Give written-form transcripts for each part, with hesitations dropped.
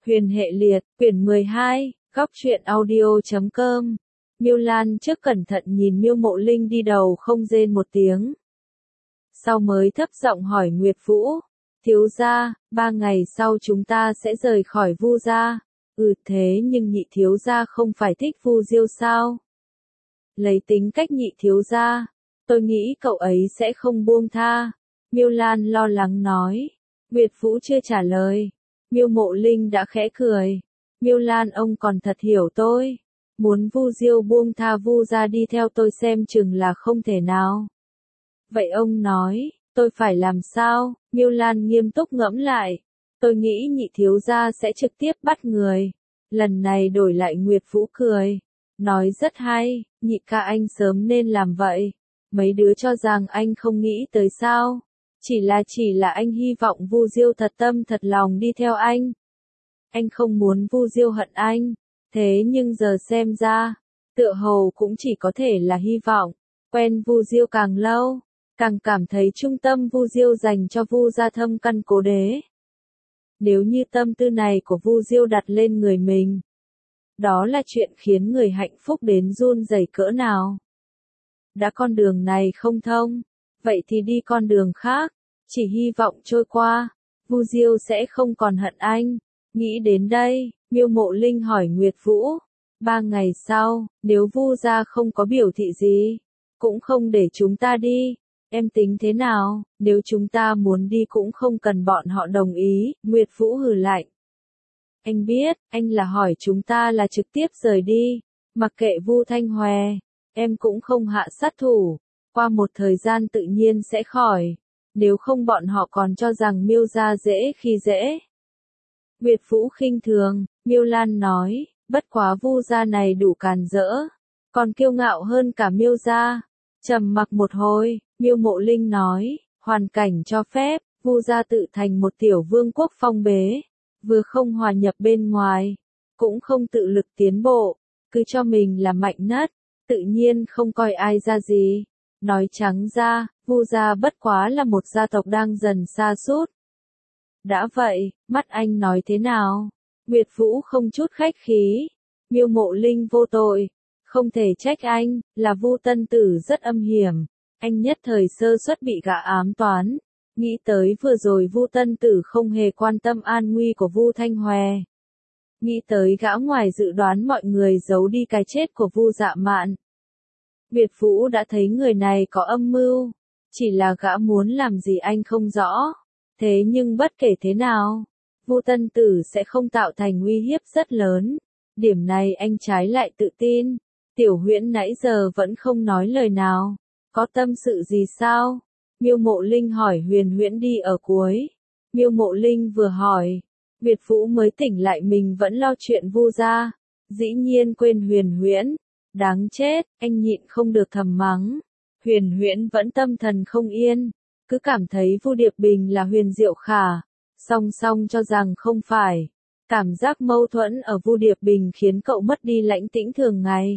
Huyền hệ liệt, quyển 12, góc truyện audio.com. Miêu Lan trước cẩn thận nhìn Miêu Mộ Linh đi đầu không rên một tiếng. Sau mới thấp giọng hỏi Nguyệt Vũ, thiếu gia, 3 ngày sau chúng ta sẽ rời khỏi Vu gia. Thế nhưng nhị thiếu gia không phải thích Vu Diêu sao? Lấy tính cách nhị thiếu gia, tôi nghĩ cậu ấy sẽ không buông tha. Miêu Lan lo lắng nói. Nguyệt Vũ chưa trả lời. Miêu Mộ Linh đã khẽ cười. Miêu Lan ông còn thật hiểu tôi. Muốn Vu Diêu buông tha Vu gia đi theo tôi xem chừng là không thể nào. Vậy ông nói, tôi phải làm sao? Miêu Lan nghiêm túc ngẫm lại. Tôi nghĩ nhị thiếu gia sẽ trực tiếp bắt người. Lần này đổi lại Nguyệt Vũ cười. Nói rất hay, nhị ca anh sớm nên làm vậy. Mấy đứa cho rằng anh không nghĩ tới sao. Chỉ là anh hy vọng Vu Diêu thật tâm thật lòng đi theo anh. Anh không muốn Vu Diêu hận anh. Thế nhưng giờ xem ra, tựa hồ cũng chỉ có thể là hy vọng. Quen Vu Diêu càng lâu, càng cảm thấy trung tâm Vu Diêu dành cho Vu gia thâm căn cố đế. Nếu như tâm tư này của Vu Diêu đặt lên người mình, đó là chuyện khiến người hạnh phúc đến run rẩy cỡ nào. Đã con đường này không thông, vậy thì đi con đường khác, chỉ hy vọng trôi qua, Vu Diêu sẽ không còn hận anh. Nghĩ đến đây, Miêu Mộ Linh hỏi Nguyệt Vũ, 3 ngày sau, nếu Vu gia không có biểu thị gì, cũng không để chúng ta đi, em tính thế nào? Nếu chúng ta muốn đi cũng không cần bọn họ đồng ý. Nguyệt Vũ hừ lạnh. Anh biết, anh là hỏi chúng ta là trực tiếp rời đi, mặc kệ Vu Thanh Hòe, em cũng không hạ sát thủ, qua một thời gian tự nhiên sẽ khỏi, nếu không bọn họ còn cho rằng Miêu gia dễ khi dễ. Nguyệt Vũ khinh thường. Miêu Lan nói, bất quá Vu gia này đủ càn rỡ, còn kiêu ngạo hơn cả Miêu gia. Trầm mặc một hồi, Miêu Mộ Linh nói, hoàn cảnh cho phép, Vu gia tự thành một tiểu vương quốc phong bế, vừa không hòa nhập bên ngoài, cũng không tự lực tiến bộ, cứ cho mình là mạnh nhất, tự nhiên không coi ai ra gì. Nói trắng ra, Vu gia bất quá là một gia tộc đang dần sa sút. Đã vậy, mắt anh nói thế nào? Nguyệt Vũ không chút khách khí. Miêu Mộ Linh vô tội, không thể trách anh, là Vu Tân Tử rất âm hiểm. Anh nhất thời sơ suất bị gã ám toán. Nghĩ tới vừa rồi Vu Tân Tử không hề quan tâm an nguy của Vu Thanh Hòe. Nghĩ tới gã ngoài dự đoán mọi người giấu đi cái chết của Vu Dạ Mạn. Nguyệt Vũ đã thấy người này có âm mưu, chỉ là gã muốn làm gì anh không rõ. Thế nhưng bất kể thế nào, Vu Tân Tử sẽ không tạo thành uy hiếp rất lớn. Điểm này anh trái lại tự tin. Tiểu Huyễn nãy giờ vẫn không nói lời nào. Có tâm sự gì sao? Miêu Mộ Linh hỏi. Huyền Huyễn đi ở cuối. Miêu Mộ Linh vừa hỏi, Nguyệt Vũ mới tỉnh lại mình vẫn lo chuyện Vu gia. Dĩ nhiên quên Huyền Huyễn. Đáng chết, anh nhịn không được thầm mắng. Huyền Huyễn vẫn tâm thần không yên, cứ cảm thấy Vu Điệp Bình là Huyền Diệu Khả, song song cho rằng không phải. Cảm giác mâu thuẫn ở Vu Điệp Bình khiến cậu mất đi lãnh tĩnh thường ngày.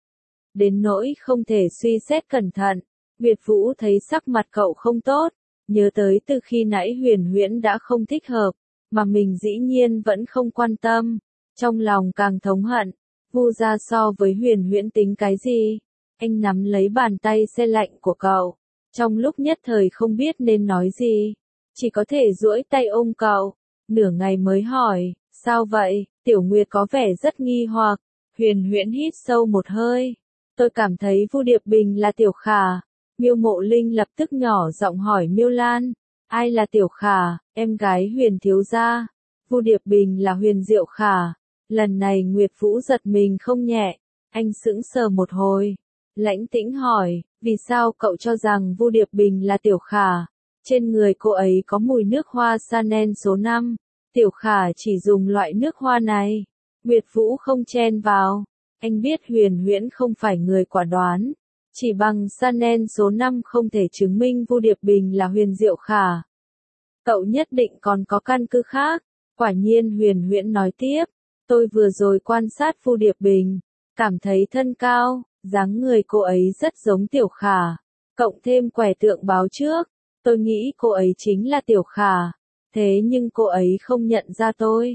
Đến nỗi không thể suy xét cẩn thận, Nguyệt Vũ thấy sắc mặt cậu không tốt, nhớ tới từ khi nãy Huyền Huyễn đã không thích hợp, mà mình dĩ nhiên vẫn không quan tâm, trong lòng càng thống hận. Vu gia so với Huyền Huyễn tính cái gì? Anh nắm lấy bàn tay se lạnh của cậu, trong lúc nhất thời không biết nên nói gì, chỉ có thể duỗi tay ôm cậu, nửa ngày mới hỏi, sao vậy? Tiểu Nguyệt có vẻ rất nghi hoặc. Huyền Huyễn hít sâu một hơi, tôi cảm thấy Vu Điệp Bình là Tiểu Khả. Miêu Mộ Linh lập tức nhỏ giọng hỏi Miêu Lan, ai là Tiểu Khả? Em gái Huyền thiếu gia. Vu Điệp Bình là Huyền Diệu Khả. Lần này Nguyệt Vũ giật mình không nhẹ, anh sững sờ một hồi, lãnh tĩnh hỏi, vì sao cậu cho rằng Vu Điệp Bình là Tiểu Khả? Trên người cô ấy có mùi nước hoa Chanel số 5, Tiểu Khả chỉ dùng loại nước hoa này. Nguyệt Vũ không chen vào, anh biết Huyền Huyễn không phải người quả đoán, chỉ bằng Chanel số 5 không thể chứng minh Vu Điệp Bình là Huyền Diệu Khả. Cậu nhất định còn có căn cứ khác. Quả nhiên Huyền Huyễn nói tiếp, tôi vừa rồi quan sát Vu Điệp Bình, cảm thấy thân cao, dáng người cô ấy rất giống Tiểu Khả, cộng thêm quẻ tượng báo trước, tôi nghĩ cô ấy chính là Tiểu Khả, thế nhưng cô ấy không nhận ra tôi.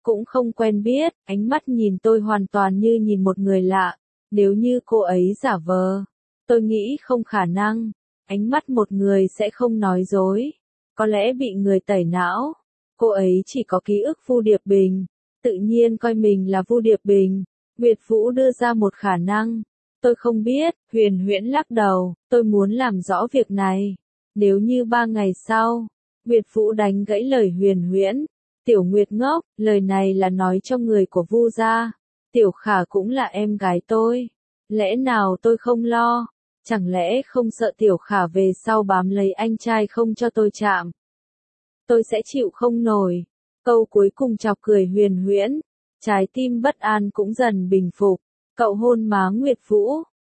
cũng không quen biết, ánh mắt nhìn tôi hoàn toàn như nhìn một người lạ. Nếu như cô ấy giả vờ, tôi nghĩ không khả năng. Ánh mắt một người sẽ không nói dối. Có lẽ bị người tẩy não. Cô ấy chỉ có ký ức Vu Điệp Bình, tự nhiên coi mình là Vu Điệp Bình. Nguyệt Vũ đưa ra một khả năng. Tôi không biết, Huyền Huyễn lắc đầu, tôi muốn làm rõ việc này. Nếu như 3 ngày sau, Nguyệt Vũ đánh gãy lời Huyền Huyễn. Tiểu Nguyệt ngốc, lời này là nói cho người của Vu gia. Tiểu Khả cũng là em gái tôi. Lẽ nào tôi không lo? Chẳng lẽ không sợ Tiểu Khả về sau bám lấy anh trai không cho tôi chạm? Tôi sẽ chịu không nổi. Câu cuối cùng chọc cười Huyền Huyễn. Trái tim bất an cũng dần bình phục. Cậu hôn má Nguyệt Vũ.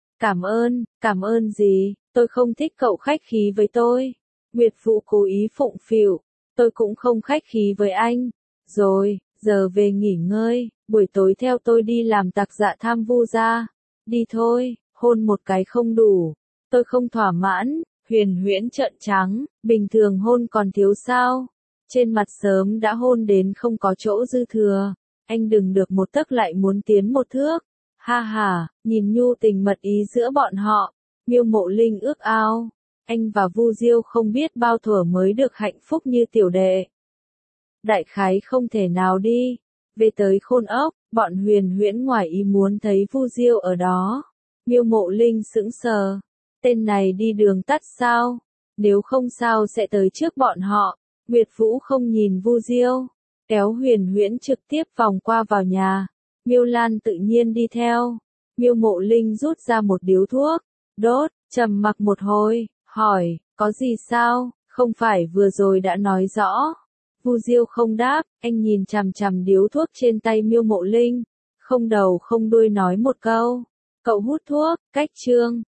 Cảm ơn gì, tôi không thích cậu khách khí với tôi. Nguyệt Vũ cố ý phụng phịu. Tôi cũng không khách khí với anh. Rồi, giờ về nghỉ ngơi, buổi tối theo tôi đi làm tặc dạ tham Vu gia. Đi thôi, hôn một cái không đủ. Tôi không thỏa mãn, Huyền Huyễn trợn trắng, bình thường hôn còn thiếu sao? Trên mặt sớm đã hôn đến không có chỗ dư thừa. Anh đừng được một tấc lại muốn tiến một thước. Ha ha, nhìn nhu tình mật ý giữa bọn họ. Miêu Mộ Linh ước ao. Anh và Vu Diêu không biết bao thuở mới được hạnh phúc như tiểu đệ. Đại khái không thể nào đi. Về tới Khôn Ốc, bọn Huyền Huyễn ngoài ý muốn thấy Vu Diêu ở đó. Miêu Mộ Linh sững sờ. Tên này đi đường tắt sao? Nếu không sao sẽ tới trước bọn họ. Nguyệt Vũ không nhìn Vu Diêu, kéo Huyền Huyễn trực tiếp vòng qua vào nhà. Miêu Lan tự nhiên đi theo. Miêu Mộ Linh rút ra một điếu thuốc, đốt, trầm mặc một hồi, hỏi, có gì sao, không phải vừa rồi đã nói rõ. Vu Diêu không đáp, anh nhìn chằm chằm điếu thuốc trên tay Miêu Mộ Linh, không đầu không đuôi nói một câu. Cậu hút thuốc, cách trương,